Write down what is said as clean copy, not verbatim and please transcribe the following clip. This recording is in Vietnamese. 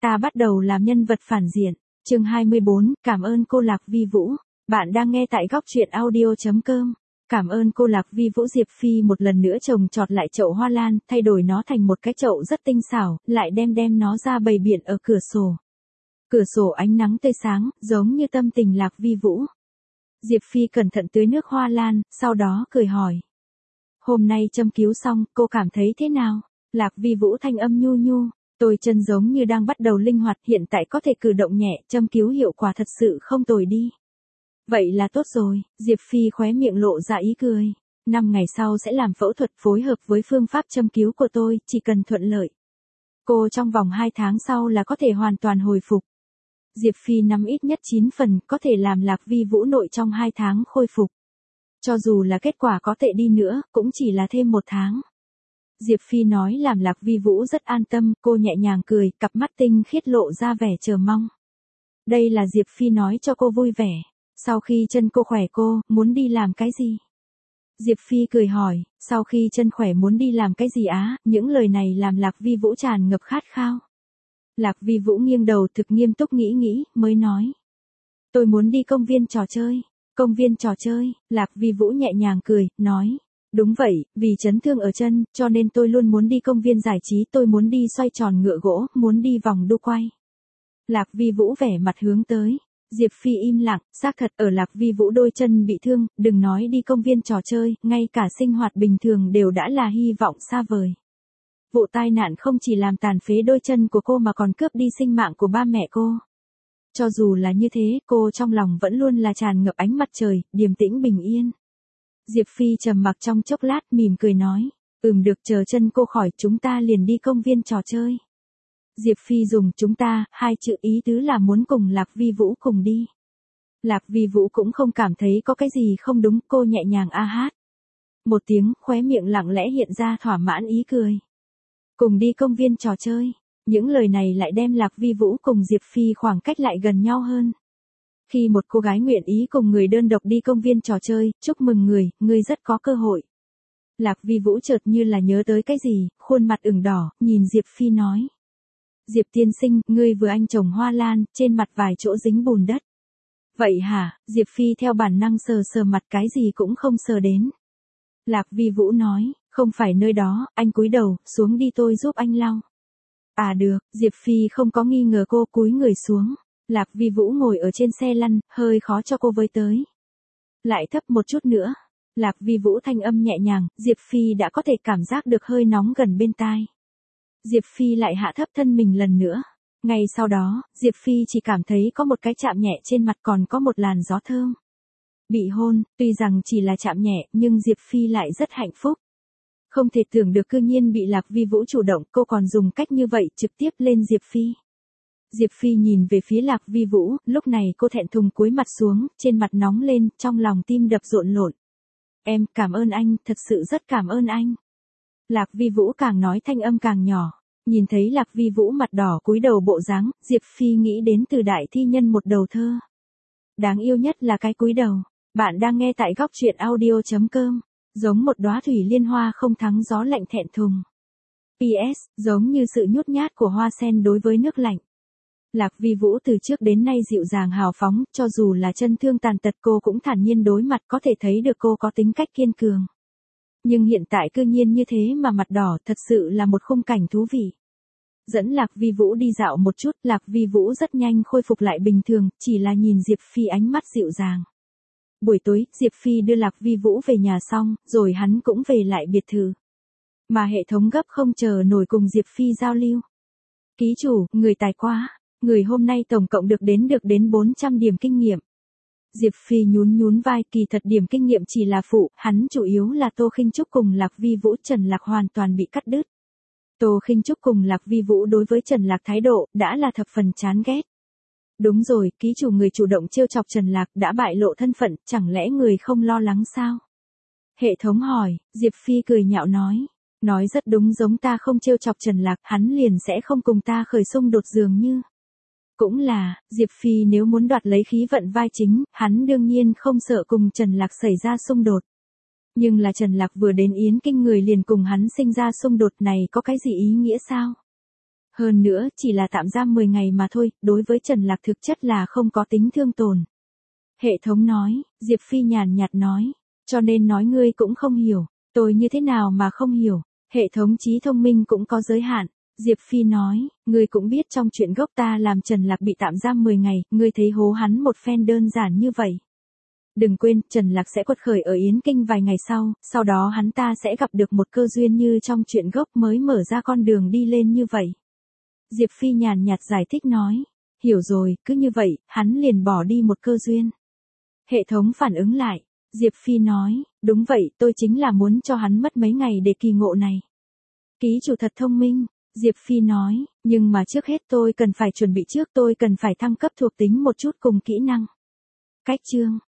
Ta bắt đầu làm nhân vật phản diện. Chương 24, cảm ơn cô Lạc Vi Vũ. Bạn đang nghe tại góc truyện audio.com. Cảm ơn cô Lạc Vi Vũ. Diệp Phi một lần nữa trồng trọt lại chậu hoa lan, thay đổi nó thành một cái chậu rất tinh xảo, lại đem nó ra bày biện ở cửa sổ. Cửa sổ ánh nắng tươi sáng, giống như tâm tình Lạc Vi Vũ. Diệp Phi cẩn thận tưới nước hoa lan, sau đó cười hỏi. Hôm nay châm cứu xong, cô cảm thấy thế nào? Lạc Vi Vũ thanh âm nhu nhu. Tôi chân giống như đang bắt đầu linh hoạt, hiện tại có thể cử động nhẹ, châm cứu hiệu quả thật sự không tồi đi. Vậy là tốt rồi, Diệp Phi khóe miệng lộ ra ý cười. 5 ngày sau sẽ làm phẫu thuật phối hợp với phương pháp châm cứu của tôi, chỉ cần thuận lợi. Cô trong vòng 2 tháng sau là có thể hoàn toàn hồi phục. Diệp Phi nắm ít nhất 9 phần, có thể làm Lạc Vi Vũ nội trong 2 tháng khôi phục. Cho dù là kết quả có tệ đi nữa, cũng chỉ là thêm 1 tháng. Diệp Phi nói làm Lạc Vi Vũ rất an tâm, cô nhẹ nhàng cười, cặp mắt tinh khiết lộ ra vẻ chờ mong. Đây là Diệp Phi nói cho cô vui vẻ. Sau khi chân cô khỏe cô, muốn đi làm cái gì? Diệp Phi cười hỏi, sau khi chân khỏe muốn đi làm cái gì á? Những lời này làm Lạc Vi Vũ tràn ngập khát khao. Lạc Vi Vũ nghiêng đầu thực nghiêm túc nghĩ, mới nói. Tôi muốn đi công viên trò chơi. Công viên trò chơi, Lạc Vi Vũ nhẹ nhàng cười, nói. Đúng vậy, vì chấn thương ở chân, cho nên tôi luôn muốn đi công viên giải trí, tôi muốn đi xoay tròn ngựa gỗ, muốn đi vòng đu quay. Lạc Vi Vũ vẻ mặt hướng tới. Diệp Phi im lặng, xác thật ở Lạc Vi Vũ đôi chân bị thương, đừng nói đi công viên trò chơi, ngay cả sinh hoạt bình thường đều đã là hy vọng xa vời. Vụ tai nạn không chỉ làm tàn phế đôi chân của cô mà còn cướp đi sinh mạng của ba mẹ cô. Cho dù là như thế, cô trong lòng vẫn luôn là tràn ngập ánh mặt trời, điềm tĩnh bình yên. Diệp Phi trầm mặc trong chốc lát, mỉm cười nói, được, chờ chân cô khỏi chúng ta liền đi công viên trò chơi. Diệp Phi dùng chúng ta, 2 chữ ý tứ là muốn cùng Lạc Vi Vũ cùng đi. Lạc Vi Vũ cũng không cảm thấy có cái gì không đúng, cô nhẹ nhàng a hát. Một tiếng, khóe miệng lặng lẽ hiện ra thỏa mãn ý cười. Cùng đi công viên trò chơi. Những lời này lại đem Lạc Vi Vũ cùng Diệp Phi khoảng cách lại gần nhau hơn. Khi một cô gái nguyện ý cùng người đơn độc đi công viên trò chơi, chúc mừng người rất có cơ hội. Lạc Vi Vũ chợt như là nhớ tới cái gì, khuôn mặt ửng đỏ, nhìn Diệp Phi nói. Diệp tiên sinh, ngươi vừa anh trồng hoa lan, trên mặt vài chỗ dính bùn đất. Vậy hả? Diệp Phi theo bản năng sờ mặt, cái gì cũng không sờ đến. Lạc Vi Vũ nói, không phải nơi đó, anh cúi đầu, xuống đi tôi giúp anh lau. À được, Diệp Phi không có nghi ngờ cô, cúi người xuống. Lạc Vi Vũ ngồi ở trên xe lăn, hơi khó cho cô với tới. Lại thấp một chút nữa. Lạc Vi Vũ thanh âm nhẹ nhàng, Diệp Phi đã có thể cảm giác được hơi nóng gần bên tai. Diệp Phi lại hạ thấp thân mình lần nữa. Ngay sau đó, Diệp Phi chỉ cảm thấy có một cái chạm nhẹ trên mặt, còn có một làn gió thơm. Bị hôn, tuy rằng chỉ là chạm nhẹ, nhưng Diệp Phi lại rất hạnh phúc. Không thể tưởng được cư nhiên bị Lạc Vi Vũ chủ động, cô còn dùng cách như vậy trực tiếp lên Diệp Phi. Diệp Phi nhìn về phía Lạc Vi Vũ, lúc này cô thẹn thùng cúi mặt xuống, trên mặt nóng lên, trong lòng tim đập rộn rộn. Em, cảm ơn anh, thật sự rất cảm ơn anh. Lạc Vi Vũ càng nói thanh âm càng nhỏ. Nhìn thấy Lạc Vi Vũ mặt đỏ cúi đầu bộ dáng, Diệp Phi nghĩ đến từ đại thi nhân một đầu thơ. Đáng yêu nhất là cái cúi đầu. Bạn đang nghe tại góc truyện audio.com. Giống một đóa thủy liên hoa không thắng gió lạnh thẹn thùng. PS, giống như sự nhút nhát của hoa sen đối với nước lạnh. Lạc Vi Vũ từ trước đến nay dịu dàng hào phóng, cho dù là chân thương tàn tật cô cũng thản nhiên đối mặt, có thể thấy được cô có tính cách kiên cường. Nhưng hiện tại cư nhiên như thế mà mặt đỏ, thật sự là một khung cảnh thú vị. Dẫn Lạc Vi Vũ đi dạo một chút, Lạc Vi Vũ rất nhanh khôi phục lại bình thường, chỉ là nhìn Diệp Phi ánh mắt dịu dàng. Buổi tối, Diệp Phi đưa Lạc Vi Vũ về nhà xong, rồi hắn cũng về lại biệt thự. Mà hệ thống gấp không chờ nổi cùng Diệp Phi giao lưu. Ký chủ, người tài quá, người hôm nay tổng cộng được đến 400 điểm kinh nghiệm. Diệp Phi nhún vai, kỳ thật điểm kinh nghiệm chỉ là phụ, hắn chủ yếu là Tô Khinh Trúc cùng Lạc Vi Vũ. Trần Lạc hoàn toàn bị cắt đứt. Tô Khinh Trúc cùng Lạc Vi Vũ đối với Trần Lạc thái độ, đã là thập phần chán ghét. Đúng rồi, ký chủ người chủ động trêu chọc Trần Lạc đã bại lộ thân phận, chẳng lẽ người không lo lắng sao? Hệ thống hỏi, Diệp Phi cười nhạo nói. Nói rất đúng, giống ta không trêu chọc Trần Lạc, hắn liền sẽ không cùng ta khởi xung đột dường như. Cũng là, Diệp Phi nếu muốn đoạt lấy khí vận vai chính, hắn đương nhiên không sợ cùng Trần Lạc xảy ra xung đột. Nhưng là Trần Lạc vừa đến Yến Kinh người liền cùng hắn sinh ra xung đột này có cái gì ý nghĩa sao? Hơn nữa, chỉ là tạm giam 10 ngày mà thôi, đối với Trần Lạc thực chất là không có tính thương tổn. Hệ thống nói, Diệp Phi nhàn nhạt nói, cho nên nói ngươi cũng không hiểu, tôi như thế nào mà không hiểu, hệ thống trí thông minh cũng có giới hạn. Diệp Phi nói, ngươi cũng biết trong chuyện gốc ta làm Trần Lạc bị tạm giam 10 ngày, ngươi thấy hố hắn một phen đơn giản như vậy. Đừng quên, Trần Lạc sẽ quật khởi ở Yến Kinh vài ngày sau đó hắn ta sẽ gặp được một cơ duyên như trong chuyện gốc mới mở ra con đường đi lên như vậy. Diệp Phi nhàn nhạt giải thích nói, hiểu rồi, cứ như vậy, hắn liền bỏ đi một cơ duyên. Hệ thống phản ứng lại, Diệp Phi nói, đúng vậy, tôi chính là muốn cho hắn mất mấy ngày để kỳ ngộ này. Ký chủ thật thông minh, Diệp Phi nói, nhưng mà trước hết tôi cần phải chuẩn bị trước, tôi cần phải thăng cấp thuộc tính một chút cùng kỹ năng. Cách chương